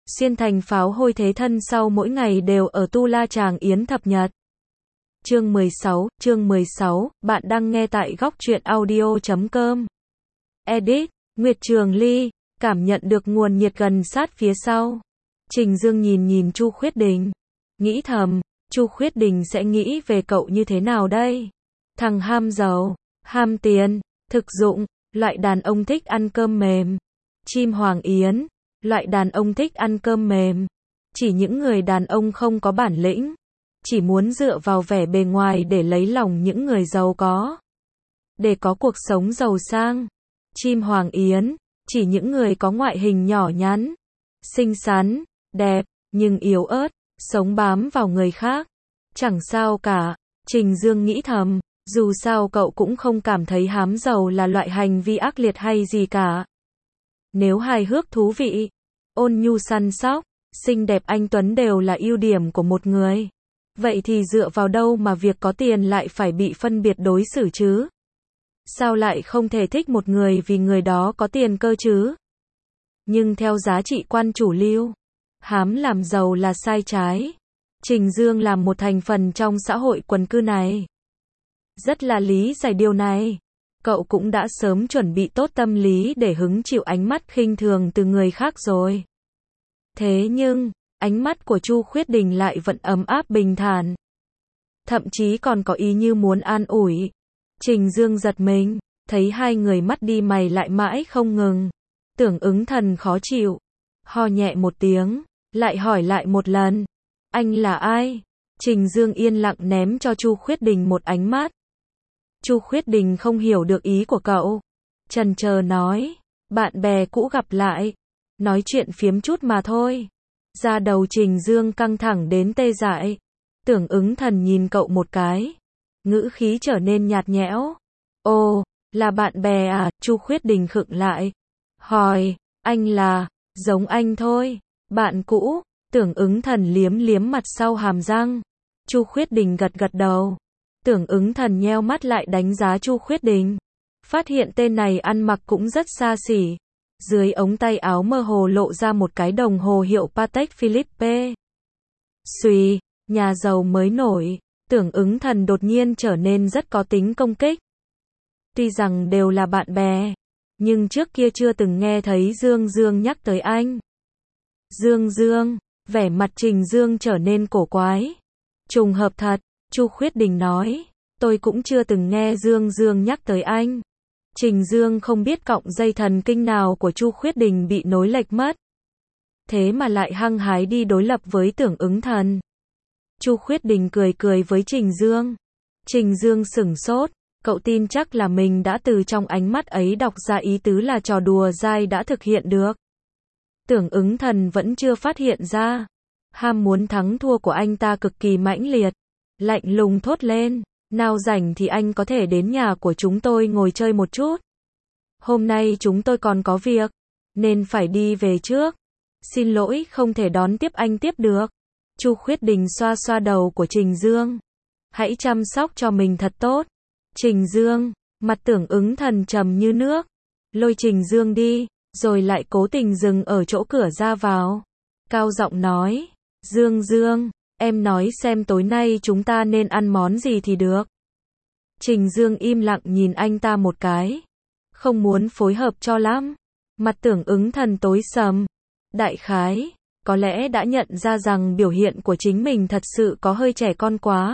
xuyên thành pháo hôi thế thân sau mỗi ngày đều ở tu la tràng yến thập nhật. Chương 16, bạn đang nghe tại góc truyện audio.com. Edit, Nguyệt Trường Ly, cảm nhận được nguồn nhiệt gần sát phía sau. Trình Dương nhìn Chu Khuyết Đình, nghĩ thầm, Chu Khuyết Đình sẽ nghĩ về cậu như thế nào đây? Thằng ham giàu, ham tiền, thực dụng, loại đàn ông thích ăn cơm mềm. Chim Hoàng Yến, loại đàn ông thích ăn cơm mềm. Chỉ những người đàn ông không có bản lĩnh, chỉ muốn dựa vào vẻ bề ngoài để lấy lòng những người giàu có, để có cuộc sống giàu sang. Chim Hoàng Yến, chỉ những người có ngoại hình nhỏ nhắn, xinh xắn, đẹp, nhưng yếu ớt, sống bám vào người khác. Chẳng sao cả, Trình Dương nghĩ thầm, dù sao cậu cũng không cảm thấy hám giàu là loại hành vi ác liệt hay gì cả. Nếu hài hước thú vị, ôn nhu săn sóc, xinh đẹp anh tuấn đều là ưu điểm của một người, vậy thì dựa vào đâu mà việc có tiền lại phải bị phân biệt đối xử chứ? Sao lại không thể thích một người vì người đó có tiền cơ chứ? Nhưng theo giá trị quan chủ lưu, hám làm giàu là sai trái. Trình Dương là một thành phần trong xã hội quần cư này, rất là lý giải điều này. Cậu cũng đã sớm chuẩn bị tốt tâm lý để hứng chịu ánh mắt khinh thường từ người khác rồi. Thế nhưng, ánh mắt của Chu Khuyết Đình lại vẫn ấm áp bình thản, thậm chí còn có ý như muốn an ủi. Trình Dương giật mình, thấy hai người mắt đi mày lại mãi không ngừng. Tưởng Ứng Thần khó chịu, ho nhẹ một tiếng, lại hỏi lại một lần, anh là ai? Trình Dương yên lặng ném cho Chu Khuyết Đình một ánh mắt. Chu Khuyết Đình không hiểu được ý của cậu, chần chờ nói, bạn bè cũ gặp lại, nói chuyện phiếm chút mà thôi. Da đầu Trình Dương căng thẳng đến tê dại. Tưởng Ứng Thần nhìn cậu một cái, ngữ khí trở nên nhạt nhẽo. Ồ, là bạn bè à? Chu Khuyết Đình khựng lại, hỏi, anh là, giống anh thôi, bạn cũ. Tưởng Ứng Thần liếm liếm mặt sau hàm răng. Chu Khuyết Đình gật gật đầu. Tưởng Ứng Thần nheo mắt lại đánh giá Chu Khuyết Đình, phát hiện tên này ăn mặc cũng rất xa xỉ. Dưới ống tay áo mơ hồ lộ ra một cái đồng hồ hiệu Patek Philippe. Xùy, nhà giàu mới nổi. Tưởng Ứng Thần đột nhiên trở nên rất có tính công kích. Tuy rằng đều là bạn bè, nhưng trước kia chưa từng nghe thấy Dương Dương nhắc tới anh. Dương Dương, vẻ mặt Trình Dương trở nên cổ quái. Trùng hợp thật, Chu Khuyết Đình nói, tôi cũng chưa từng nghe Dương Dương nhắc tới anh. Trình Dương không biết cọng dây thần kinh nào của Chu Khuyết Đình bị nối lệch mất, thế mà lại hăng hái đi đối lập với Tưởng Ứng Thần. Chu Khuyết Đình cười cười với Trình Dương. Trình Dương sửng sốt, cậu tin chắc là mình đã từ trong ánh mắt ấy đọc ra ý tứ là trò đùa dai đã thực hiện được. Tưởng Ứng Thần vẫn chưa phát hiện ra. Ham muốn thắng thua của anh ta cực kỳ mãnh liệt, lạnh lùng thốt lên, nào rảnh thì anh có thể đến nhà của chúng tôi ngồi chơi một chút. Hôm nay chúng tôi còn có việc, nên phải đi về trước. Xin lỗi không thể đón tiếp anh tiếp được. Chu Khuyết Đình xoa xoa đầu của Trình Dương. Hãy chăm sóc cho mình thật tốt. Trình Dương, mặt Tưởng Ứng Thần trầm như nước, lôi Trình Dương đi, rồi lại cố tình dừng ở chỗ cửa ra vào. Cao giọng nói, Dương Dương, em nói xem tối nay chúng ta nên ăn món gì thì được. Trình Dương im lặng nhìn anh ta một cái, không muốn phối hợp cho lắm. Mặt Tưởng Ứng Thần tối sầm. Đại khái, có lẽ đã nhận ra rằng biểu hiện của chính mình thật sự có hơi trẻ con quá.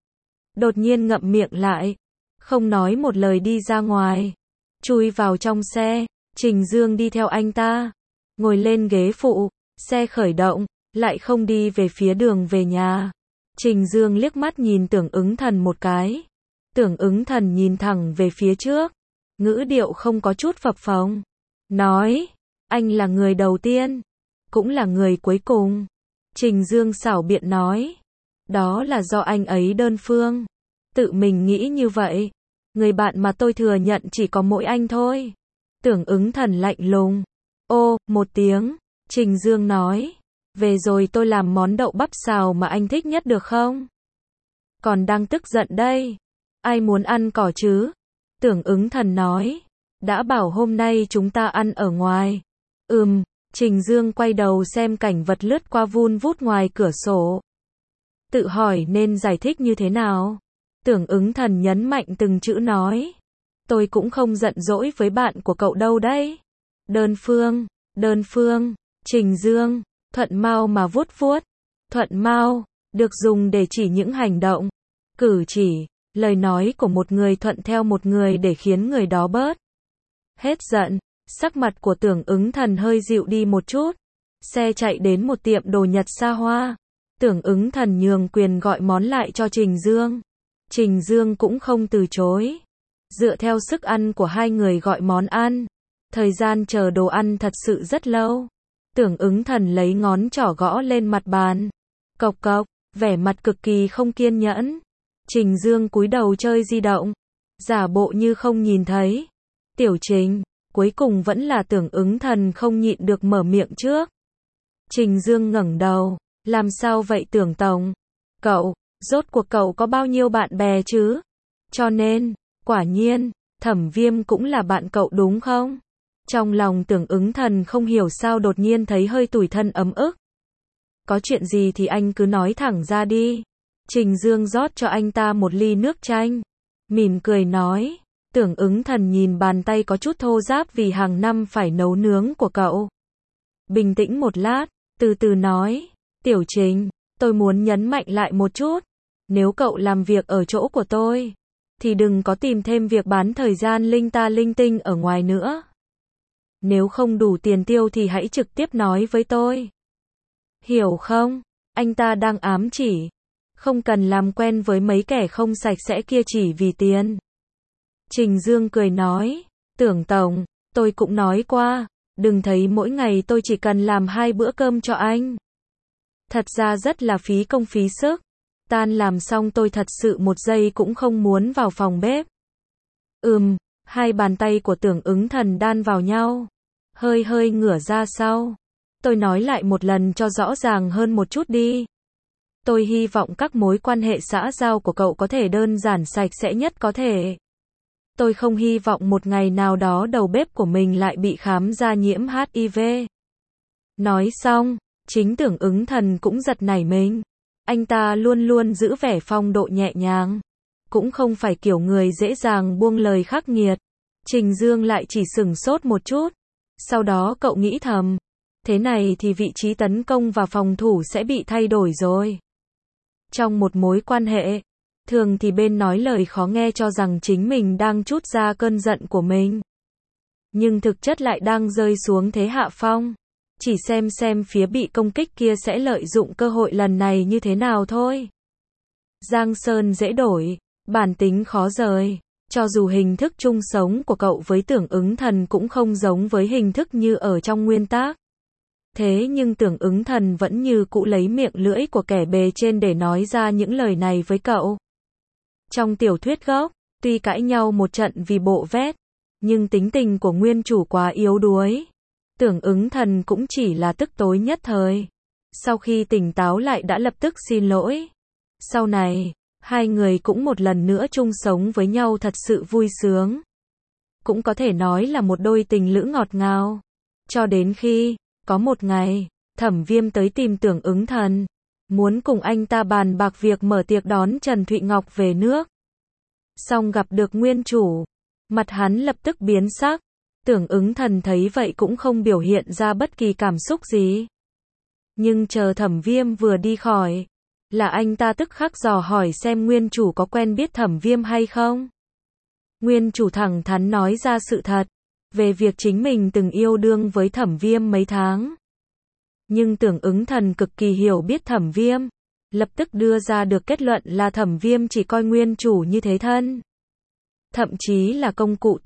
Đột nhiên ngậm miệng lại, không nói một lời đi ra ngoài. Chui vào trong xe, Trình Dương đi theo anh ta, ngồi lên ghế phụ, xe khởi động, lại không đi về phía đường về nhà. Trình Dương liếc mắt nhìn Tưởng Ứng Thần một cái. Tưởng Ứng Thần nhìn thẳng về phía trước, ngữ điệu không có chút phập phồng, nói, anh là người đầu tiên, cũng là người cuối cùng. Trình Dương xảo biện nói, đó là do anh ấy đơn phương, tự mình nghĩ như vậy. Người bạn mà tôi thừa nhận chỉ có mỗi anh thôi. Tưởng Ứng Thần lạnh lùng. Ô, một tiếng. Trình Dương nói, về rồi tôi làm món đậu bắp xào mà anh thích nhất được không? Còn đang tức giận đây. Ai muốn ăn cỏ chứ? Tưởng Ứng Thần nói, đã bảo hôm nay chúng ta ăn ở ngoài. Trình Dương quay đầu xem cảnh vật lướt qua vun vút ngoài cửa sổ. Tự hỏi nên giải thích như thế nào. Tưởng Ứng Thần nhấn mạnh từng chữ nói. Tôi cũng không giận dỗi với bạn của cậu đâu đấy. Đơn phương, Trình Dương, thuận mau mà vuốt vuốt. Thuận mau, được dùng để chỉ những hành động, cử chỉ, lời nói của một người thuận theo một người để khiến người đó bớt hết giận. Sắc mặt của Tưởng Ứng Thần hơi dịu đi một chút. Xe chạy đến một tiệm đồ Nhật xa hoa. Tưởng Ứng Thần nhường quyền gọi món lại cho Trình Dương. Trình Dương cũng không từ chối. Dựa theo sức ăn của hai người gọi món ăn. Thời gian chờ đồ ăn thật sự rất lâu. Tưởng Ứng Thần lấy ngón trỏ gõ lên mặt bàn. Cộc cộc, vẻ mặt cực kỳ không kiên nhẫn. Trình Dương cúi đầu chơi di động. Giả bộ như không nhìn thấy. Tiểu Trình, cuối cùng vẫn là Tưởng Ứng Thần không nhịn được mở miệng trước. Trình Dương ngẩng đầu. Làm sao vậy Tưởng Tổng? Cậu, rốt cuộc cậu có bao nhiêu bạn bè chứ? Cho nên, quả nhiên, Thẩm Viêm cũng là bạn cậu đúng không? Trong lòng Tưởng Ứng Thần không hiểu sao đột nhiên thấy hơi tủi thân ấm ức. Có chuyện gì thì anh cứ nói thẳng ra đi. Trình Dương rót cho anh ta một ly nước chanh. Mỉm cười nói. Tưởng Ứng Thần nhìn bàn tay có chút thô ráp vì hàng năm phải nấu nướng của cậu. Bình tĩnh một lát, từ từ nói. Tiểu Trình, tôi muốn nhấn mạnh lại một chút. Nếu cậu làm việc ở chỗ của tôi, thì đừng có tìm thêm việc bán thời gian linh ta linh tinh ở ngoài nữa. Nếu không đủ tiền tiêu thì hãy trực tiếp nói với tôi. Hiểu không? Anh ta đang ám chỉ. Không cần làm quen với mấy kẻ không sạch sẽ kia chỉ vì tiền. Trình Dương cười nói. Tưởng Tổng, tôi cũng nói qua. Đừng thấy mỗi ngày tôi chỉ cần làm 2 bữa cơm cho anh. Thật ra rất là phí công phí sức. Tan làm xong tôi thật sự một giây cũng không muốn vào phòng bếp. Hai bàn tay của Tưởng Ứng Thần đan vào nhau. Hơi ngửa ra sau. Tôi nói lại một lần cho rõ ràng hơn một chút đi. Tôi hy vọng các mối quan hệ xã giao của cậu có thể đơn giản sạch sẽ nhất có thể. Tôi không hy vọng một ngày nào đó đầu bếp của mình lại bị khám ra nhiễm HIV. Nói xong, chính Tưởng Ứng Thần cũng giật nảy mình. Anh ta luôn luôn giữ vẻ phong độ nhẹ nhàng. Cũng không phải kiểu người dễ dàng buông lời khắc nghiệt. Trình Dương lại chỉ sửng sốt một chút. Sau đó cậu nghĩ thầm. Thế này thì vị trí tấn công và phòng thủ sẽ bị thay đổi rồi. Trong một mối quan hệ, thường thì bên nói lời khó nghe cho rằng chính mình đang trút ra cơn giận của mình. Nhưng thực chất lại đang rơi xuống thế hạ phong. Chỉ xem phía bị công kích kia sẽ lợi dụng cơ hội lần này như thế nào thôi. Giang sơn dễ đổi, bản tính khó rời. Cho dù hình thức chung sống của cậu với Tưởng Ứng Thần cũng không giống với hình thức như ở trong nguyên tác. Thế nhưng Tưởng Ứng Thần vẫn như cũ lấy miệng lưỡi của kẻ bề trên để nói ra những lời này với cậu. Trong tiểu thuyết gốc, tuy cãi nhau một trận vì bộ vét, nhưng tính tình của nguyên chủ quá yếu đuối. Tưởng Ứng Thần cũng chỉ là tức tối nhất thời. Sau khi tỉnh táo lại đã lập tức xin lỗi. Sau này, hai người cũng một lần nữa chung sống với nhau thật sự vui sướng. Cũng có thể nói là một đôi tình lữ ngọt ngào. Cho đến khi, có một ngày, Thẩm Viêm tới tìm Tưởng Ứng Thần. Muốn cùng anh ta bàn bạc việc mở tiệc đón Trần Thụy Ngọc về nước. Xong gặp được nguyên chủ. Mặt hắn lập tức biến sắc. Tưởng Ứng Thần thấy vậy cũng không biểu hiện ra bất kỳ cảm xúc gì. Nhưng chờ Thẩm Viêm vừa đi khỏi, là anh ta tức khắc dò hỏi xem nguyên chủ có quen biết Thẩm Viêm hay không. Nguyên chủ thẳng thắn nói ra sự thật, về việc chính mình từng yêu đương với Thẩm Viêm mấy tháng. Nhưng Tưởng Ứng Thần cực kỳ hiểu biết Thẩm Viêm, lập tức đưa ra được kết luận là Thẩm Viêm chỉ coi nguyên chủ như thế thân. Thậm chí là công cụ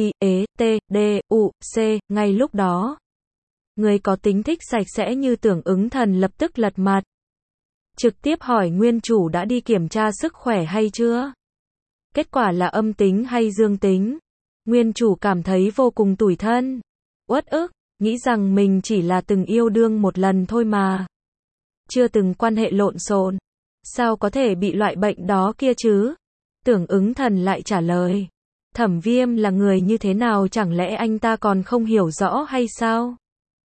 TIETDUC, ngay lúc đó. Người có tính thích sạch sẽ như Tưởng Ứng Thần lập tức lật mặt. Trực tiếp hỏi nguyên chủ đã đi kiểm tra sức khỏe hay chưa? Kết quả là âm tính hay dương tính? Nguyên chủ cảm thấy vô cùng tủi thân, uất ức, nghĩ rằng mình chỉ là từng yêu đương một lần thôi mà. Chưa từng quan hệ lộn xộn. Sao có thể bị loại bệnh đó kia chứ? Tưởng Ứng Thần lại trả lời. Thẩm Viêm là người như thế nào chẳng lẽ anh ta còn không hiểu rõ hay sao?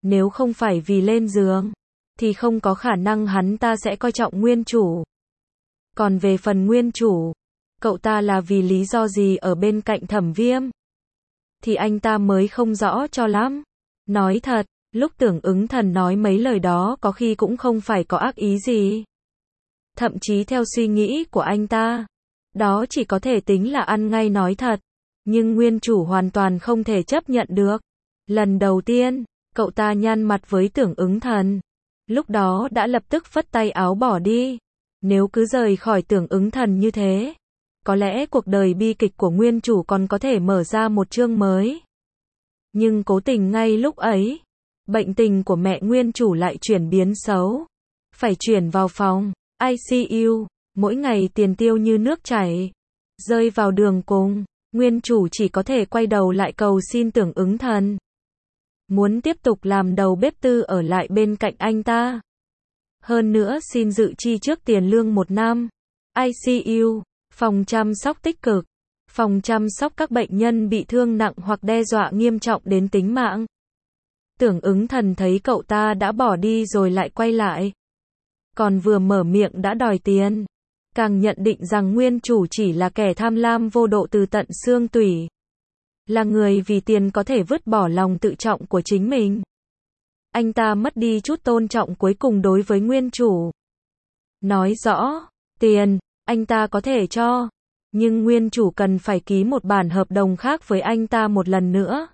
Nếu không phải vì lên giường, thì không có khả năng hắn ta sẽ coi trọng nguyên chủ. Còn về phần nguyên chủ, cậu ta là vì lý do gì ở bên cạnh Thẩm Viêm, thì anh ta mới không rõ cho lắm. Nói thật, lúc Tưởng Ứng Thần nói mấy lời đó có khi cũng không phải có ác ý gì. Thậm chí theo suy nghĩ của anh ta, đó chỉ có thể tính là ăn ngay nói thật. Nhưng nguyên chủ hoàn toàn không thể chấp nhận được. Lần đầu tiên, cậu ta nhăn mặt với Tưởng Ứng Thần. Lúc đó đã lập tức phất tay áo bỏ đi. Nếu cứ rời khỏi Tưởng Ứng Thần như thế, có lẽ cuộc đời bi kịch của nguyên chủ còn có thể mở ra một chương mới. Nhưng cố tình ngay lúc ấy, bệnh tình của mẹ nguyên chủ lại chuyển biến xấu. Phải chuyển vào phòng ICU, mỗi ngày tiền tiêu như nước chảy. Rơi vào đường cùng, nguyên chủ chỉ có thể quay đầu lại cầu xin Tưởng Ứng Thần. Muốn tiếp tục làm đầu bếp tư ở lại bên cạnh anh ta. Hơn nữa xin dự chi trước tiền lương 1 năm. ICU, phòng chăm sóc tích cực, phòng chăm sóc các bệnh nhân bị thương nặng hoặc đe dọa nghiêm trọng đến tính mạng. Tưởng Ứng Thần thấy cậu ta đã bỏ đi rồi lại quay lại. Còn vừa mở miệng đã đòi tiền. Càng nhận định rằng nguyên chủ chỉ là kẻ tham lam vô độ từ tận xương tủy. Là người vì tiền có thể vứt bỏ lòng tự trọng của chính mình. Anh ta mất đi chút tôn trọng cuối cùng đối với nguyên chủ. Nói rõ, tiền, anh ta có thể cho. Nhưng nguyên chủ cần phải ký một bản hợp đồng khác với anh ta một lần nữa.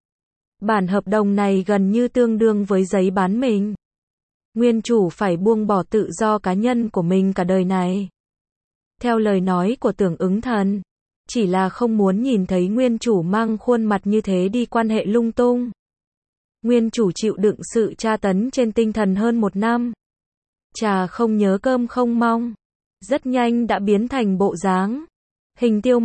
Bản hợp đồng này gần như tương đương với giấy bán mình. Nguyên chủ phải buông bỏ tự do cá nhân của mình cả đời này. Theo lời nói của Tưởng Ứng Thần, chỉ là không muốn nhìn thấy nguyên chủ mang khuôn mặt như thế đi quan hệ lung tung. Nguyên chủ chịu đựng sự tra tấn trên tinh thần hơn 1 năm. Trà không nhớ cơm không mong. Rất nhanh đã biến thành bộ dáng. Hình tiêu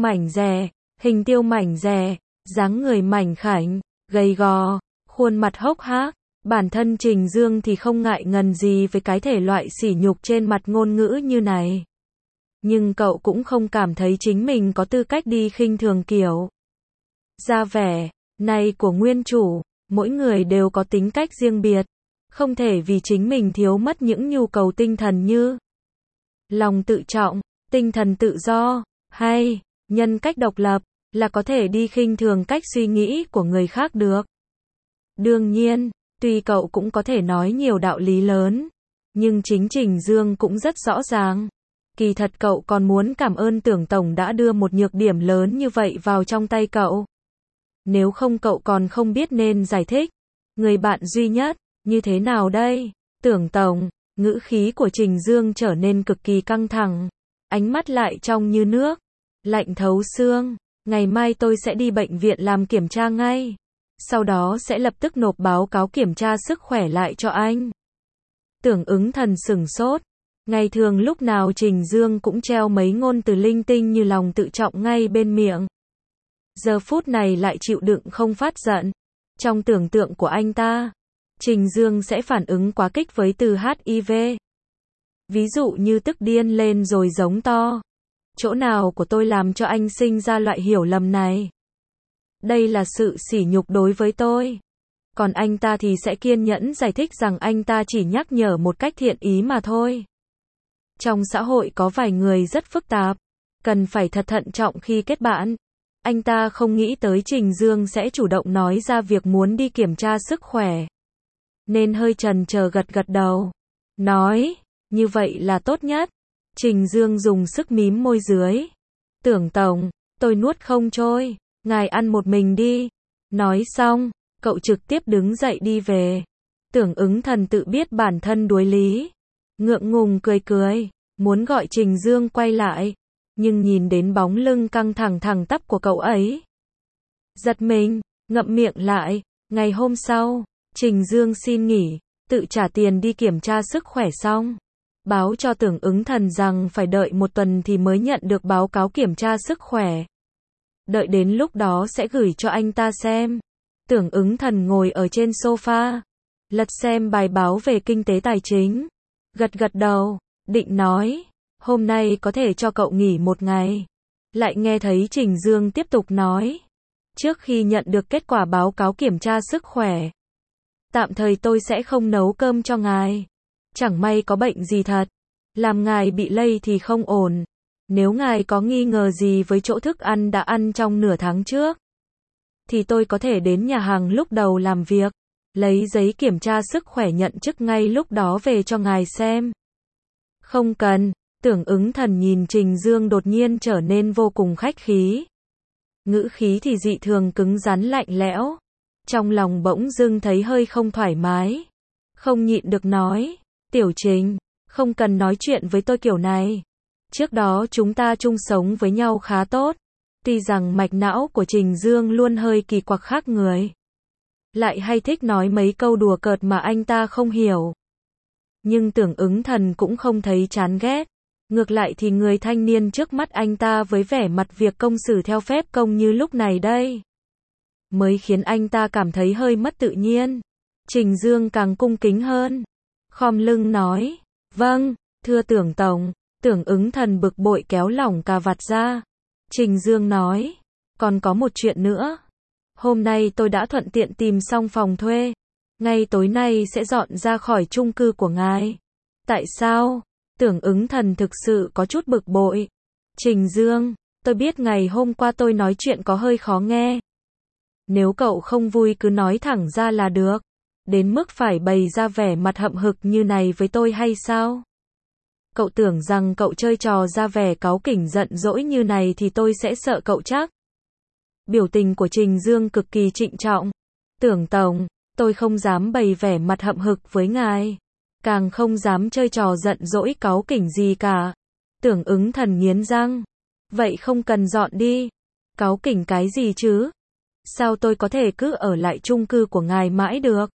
mảnh rẻ, dáng người mảnh khảnh, gầy gò, khuôn mặt hốc hác. Bản thân Trình Dương thì không ngại ngần gì với cái thể loại sỉ nhục trên mặt ngôn ngữ như này. Nhưng cậu cũng không cảm thấy chính mình có tư cách đi khinh thường kiểu ra vẻ này của nguyên chủ. Mỗi người đều có tính cách riêng biệt. Không thể vì chính mình thiếu mất những nhu cầu tinh thần như lòng tự trọng, tinh thần tự do, hay nhân cách độc lập, là có thể đi khinh thường cách suy nghĩ của người khác được. Đương nhiên, tuy cậu cũng có thể nói nhiều đạo lý lớn, nhưng chính Trình Dương cũng rất rõ ràng. Kỳ thật cậu còn muốn cảm ơn Tưởng Tổng đã đưa một nhược điểm lớn như vậy vào trong tay cậu. Nếu không cậu còn không biết nên giải thích. Người bạn duy nhất, như thế nào đây? Tưởng Tổng, ngữ khí của Trình Dương trở nên cực kỳ căng thẳng. Ánh mắt lại trong như nước, lạnh thấu xương. Ngày mai tôi sẽ đi bệnh viện làm kiểm tra ngay. Sau đó sẽ lập tức nộp báo cáo kiểm tra sức khỏe lại cho anh. Tưởng Ứng Thần sửng sốt. Ngày thường lúc nào Trình Dương cũng treo mấy ngôn từ linh tinh như lòng tự trọng ngay bên miệng. Giờ phút này lại chịu đựng không phát giận. Trong tưởng tượng của anh ta, Trình Dương sẽ phản ứng quá kích với từ HIV. Ví dụ như tức điên lên rồi giống to. Chỗ nào của tôi làm cho anh sinh ra loại hiểu lầm này? Đây là sự sỉ nhục đối với tôi. Còn anh ta thì sẽ kiên nhẫn giải thích rằng anh ta chỉ nhắc nhở một cách thiện ý mà thôi. Trong xã hội có vài người rất phức tạp, cần phải thật thận trọng khi kết bạn. Anh ta không nghĩ tới Trình Dương sẽ chủ động nói ra việc muốn đi kiểm tra sức khỏe. Nên hơi chần chờ gật đầu. Nói, như vậy là tốt nhất. Trình Dương dùng sức mím môi dưới. Tưởng Tổng, tôi nuốt không trôi, ngài ăn một mình đi. Nói xong, cậu trực tiếp đứng dậy đi về. Tưởng Ứng Thần tự biết bản thân đuối lý. Ngượng ngùng cười, muốn gọi Trình Dương quay lại. Nhưng nhìn đến bóng lưng căng thẳng thẳng tắp của cậu ấy. Giật mình, ngậm miệng lại. Ngày hôm sau, Trình Dương xin nghỉ, tự trả tiền đi kiểm tra sức khỏe xong. Báo cho Tưởng Ứng Thần rằng phải đợi 1 tuần thì mới nhận được báo cáo kiểm tra sức khỏe. Đợi đến lúc đó sẽ gửi cho anh ta xem. Tưởng Ứng Thần ngồi ở trên sofa, lật xem bài báo về kinh tế tài chính. Gật đầu, định nói, hôm nay có thể cho cậu nghỉ 1 ngày. Lại nghe thấy Trình Dương tiếp tục nói. Trước khi nhận được kết quả báo cáo kiểm tra sức khỏe, Tạm thời tôi sẽ không nấu cơm cho ngài. Chẳng may có bệnh gì thật, làm ngài bị lây thì không ổn. Nếu ngài có nghi ngờ gì với chỗ thức ăn đã ăn trong nửa tháng trước, thì tôi có thể đến nhà hàng lúc đầu làm việc, lấy giấy kiểm tra sức khỏe nhận chức ngay lúc đó về cho ngài xem. Không cần. Tưởng Ứng Thần nhìn Trình Dương đột nhiên trở nên vô cùng khách khí. Ngữ khí thì dị thường cứng rắn lạnh lẽo. Trong lòng bỗng dưng thấy hơi không thoải mái. Không nhịn được nói, Tiểu Trình, không cần nói chuyện với tôi kiểu này. Trước đó chúng ta chung sống với nhau khá tốt. Tuy rằng mạch não của Trình Dương luôn hơi kỳ quặc khác người. Lại hay thích nói mấy câu đùa cợt mà anh ta không hiểu. Nhưng Tưởng Ứng Thần cũng không thấy chán ghét. Ngược lại thì người thanh niên trước mắt anh ta với vẻ mặt việc công xử theo phép công như lúc này đây, mới khiến anh ta cảm thấy hơi mất tự nhiên. Trình Dương càng cung kính hơn. Khom lưng nói, vâng, thưa Tưởng Tổng. Tưởng Ứng Thần bực bội kéo lỏng cà vạt ra. Trình Dương nói, còn có một chuyện nữa. Hôm nay tôi đã thuận tiện tìm xong phòng thuê. Ngay tối nay sẽ dọn ra khỏi chung cư của ngài. Tại sao? Tưởng Ứng Thần thực sự có chút bực bội. Trình Dương, tôi biết ngày hôm qua tôi nói chuyện có hơi khó nghe. Nếu cậu không vui cứ nói thẳng ra là được. Đến mức phải bày ra vẻ mặt hậm hực như này với tôi hay sao? Cậu tưởng rằng cậu chơi trò ra vẻ cáu kỉnh giận dỗi như này thì tôi sẽ sợ cậu chắc? Biểu tình của Trình Dương cực kỳ trịnh trọng. Tưởng Tổng, tôi không dám bày vẻ mặt hậm hực với ngài. Càng không dám chơi trò giận dỗi cáu kỉnh gì cả. Tưởng Ứng Thần nghiến răng. Vậy không cần dọn đi. Cáu kỉnh cái gì chứ? Sao tôi có thể cứ ở lại chung cư của ngài mãi được?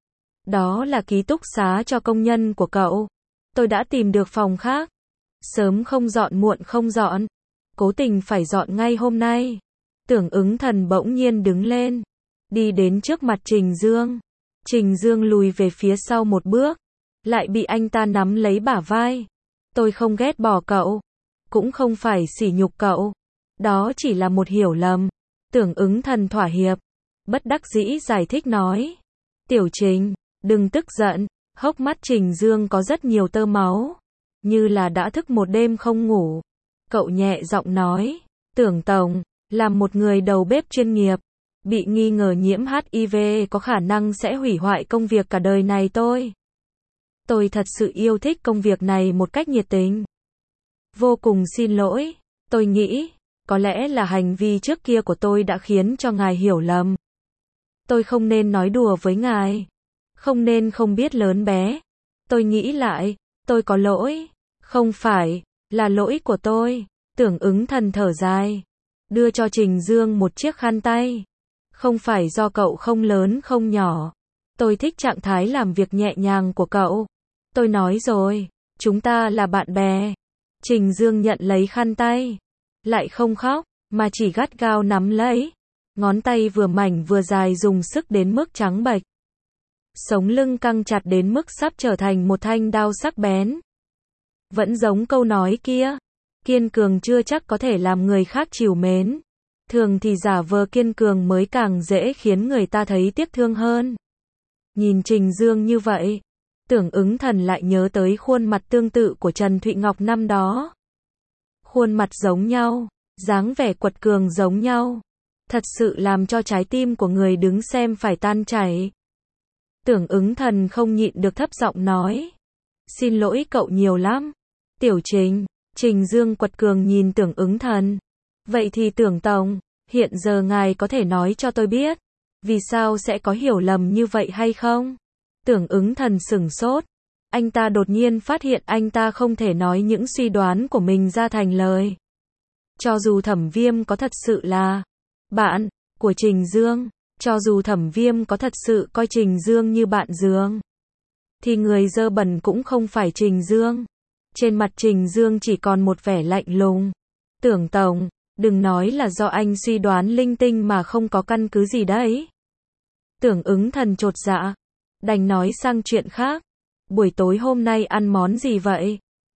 Đó là ký túc xá cho công nhân của cậu. Tôi đã tìm được phòng khác. Sớm không dọn muộn không dọn. Cố tình phải dọn ngay hôm nay. Tưởng Ứng Thần bỗng nhiên đứng lên. Đi đến trước mặt Trình Dương. Trình Dương lùi về phía sau một bước. Lại bị anh ta nắm lấy bả vai. Tôi không ghét bỏ cậu. Cũng không phải sỉ nhục cậu. Đó chỉ là một hiểu lầm. Tưởng Ứng Thần thỏa hiệp. Bất đắc dĩ giải thích nói. Tiểu Trình, đừng tức giận. Hốc mắt Trình Dương có rất nhiều tơ máu. Như là đã thức một đêm không ngủ. Cậu nhẹ giọng nói. Tưởng Tổng, làm một người đầu bếp chuyên nghiệp, bị nghi ngờ nhiễm HIV có khả năng sẽ hủy hoại công việc cả đời này tôi. Tôi thật sự yêu thích công việc này một cách nhiệt tình. Vô cùng xin lỗi, tôi nghĩ, có lẽ là hành vi trước kia của tôi đã khiến cho ngài hiểu lầm. Tôi không nên nói đùa với ngài. Không nên không biết lớn bé. Tôi nghĩ lại, tôi có lỗi. Không phải, là lỗi của tôi. Tưởng Ứng Thần thở dài. Đưa cho Trình Dương một chiếc khăn tay. Không phải do cậu không lớn không nhỏ. Tôi thích trạng thái làm việc nhẹ nhàng của cậu. Tôi nói rồi, chúng ta là bạn bè. Trình Dương nhận lấy khăn tay. Lại không khóc, mà chỉ gắt gao nắm lấy. Ngón tay vừa mảnh vừa dài dùng sức đến mức trắng bệch. Sống lưng căng chặt đến mức sắp trở thành một thanh đao sắc bén. Vẫn giống câu nói kia. Kiên cường chưa chắc có thể làm người khác trìu mến. Thường thì giả vờ kiên cường mới càng dễ khiến người ta thấy tiếc thương hơn. Nhìn Trình Dương như vậy, Tưởng Ứng Thần lại nhớ tới khuôn mặt tương tự của Trần Thụy Ngọc năm đó. Khuôn mặt giống nhau, dáng vẻ quật cường giống nhau. Thật sự làm cho trái tim của người đứng xem phải tan chảy. Tưởng Ứng Thần không nhịn được thấp giọng nói. Xin lỗi cậu nhiều lắm. Tiểu Trình. Trình Dương quật cường nhìn Tưởng Ứng Thần. Vậy thì Tưởng Tổng, hiện giờ ngài có thể nói cho tôi biết, vì sao sẽ có hiểu lầm như vậy hay không? Tưởng Ứng Thần sửng sốt. Anh ta đột nhiên phát hiện anh ta không thể nói những suy đoán của mình ra thành lời. Cho dù Thẩm Viêm có thật sự là bạn của Trình Dương, cho dù Thẩm Viêm có thật sự coi Trình Dương như bạn giường, thì người dơ bẩn cũng không phải Trình Dương. Trên mặt Trình Dương chỉ còn một vẻ lạnh lùng. Tưởng Tổng, đừng nói là do anh suy đoán linh tinh mà không có căn cứ gì đấy. Tưởng Ứng Thần chột dạ. Đành nói sang chuyện khác. Buổi tối hôm nay ăn món gì vậy?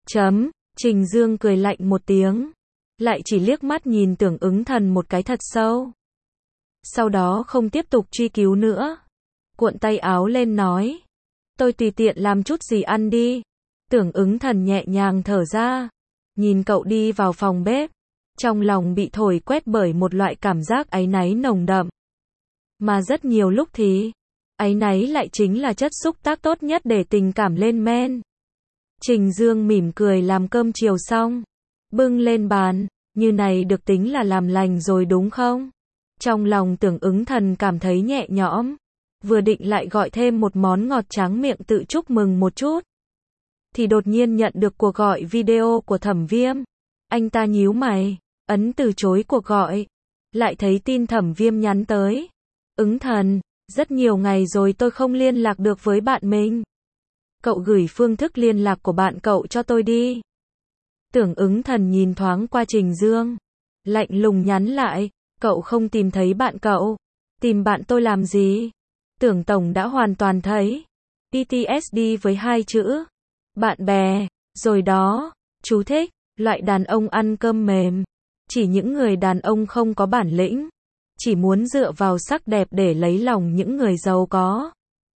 Trình Dương cười lạnh một tiếng. Lại chỉ liếc mắt nhìn Tưởng Ứng Thần một cái thật sâu. Sau đó không tiếp tục truy cứu nữa. cuộn tay áo lên nói. Tôi tùy tiện làm chút gì ăn đi. Tưởng Ứng Thần nhẹ nhàng thở ra, nhìn cậu đi vào phòng bếp, trong lòng bị thổi quét bởi một loại cảm giác áy náy nồng đậm. Mà rất nhiều lúc thì, áy náy lại chính là chất xúc tác tốt nhất để tình cảm lên men. Trình Dương mỉm cười làm cơm chiều xong, bưng lên bàn, như này được tính là làm lành rồi đúng không? Trong lòng Tưởng Ứng Thần cảm thấy nhẹ nhõm, vừa định lại gọi thêm một món ngọt tráng miệng tự chúc mừng một chút, thì đột nhiên nhận được cuộc gọi video của Thẩm Viêm. Anh ta nhíu mày, ấn từ chối cuộc gọi, lại thấy tin Thẩm Viêm nhắn tới. Ứng Thần, rất nhiều ngày rồi tôi không liên lạc được với bạn mình. Cậu gửi phương thức liên lạc của bạn cậu cho tôi đi. Tưởng Ứng Thần nhìn thoáng qua Trình Dương, lạnh lùng nhắn lại, cậu không tìm thấy bạn cậu, tìm bạn tôi làm gì? Tưởng Tổng đã hoàn toàn thấy PTSD với hai chữ bạn bè rồi đó. Chú thích, loại đàn ông ăn cơm mềm, chỉ những người đàn ông không có bản lĩnh, chỉ muốn dựa vào sắc đẹp để lấy lòng những người giàu có,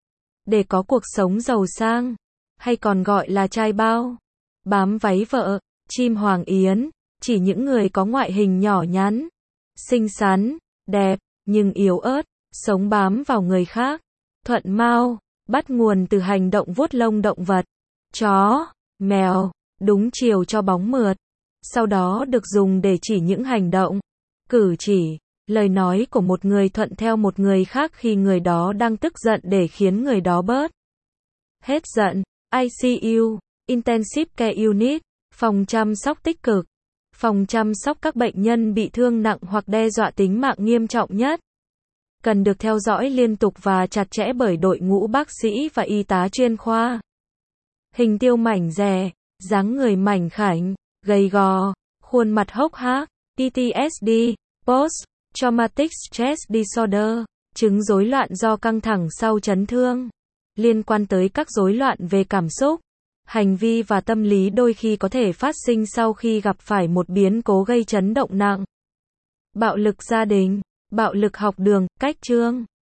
để có cuộc sống giàu sang, hay còn gọi là trai bao, bám váy vợ, chim hoàng yến, chỉ những người có ngoại hình nhỏ nhắn, xinh xắn, đẹp, nhưng yếu ớt, sống bám vào người khác, thuận mau, bắt nguồn từ hành động vuốt lông động vật, chó, mèo, đúng chiều cho bóng mượt, sau đó được dùng để chỉ những hành động, cử chỉ, lời nói của một người thuận theo một người khác khi người đó đang tức giận để khiến người đó bớt hết giận. ICU, Intensive Care Unit, phòng chăm sóc tích cực, phòng chăm sóc các bệnh nhân bị thương nặng hoặc đe dọa tính mạng nghiêm trọng nhất, cần được theo dõi liên tục và chặt chẽ bởi đội ngũ bác sĩ và y tá chuyên khoa. Hình tiêu mảnh dẻ, dáng người mảnh khảnh, gầy gò, khuôn mặt hốc hác, PTSD, Post Traumatic Stress Disorder, chứng rối loạn do căng thẳng sau chấn thương, liên quan tới các rối loạn về cảm xúc, hành vi và tâm lý đôi khi có thể phát sinh sau khi gặp phải một biến cố gây chấn động nặng. Bạo lực gia đình, bạo lực học đường, cách chương.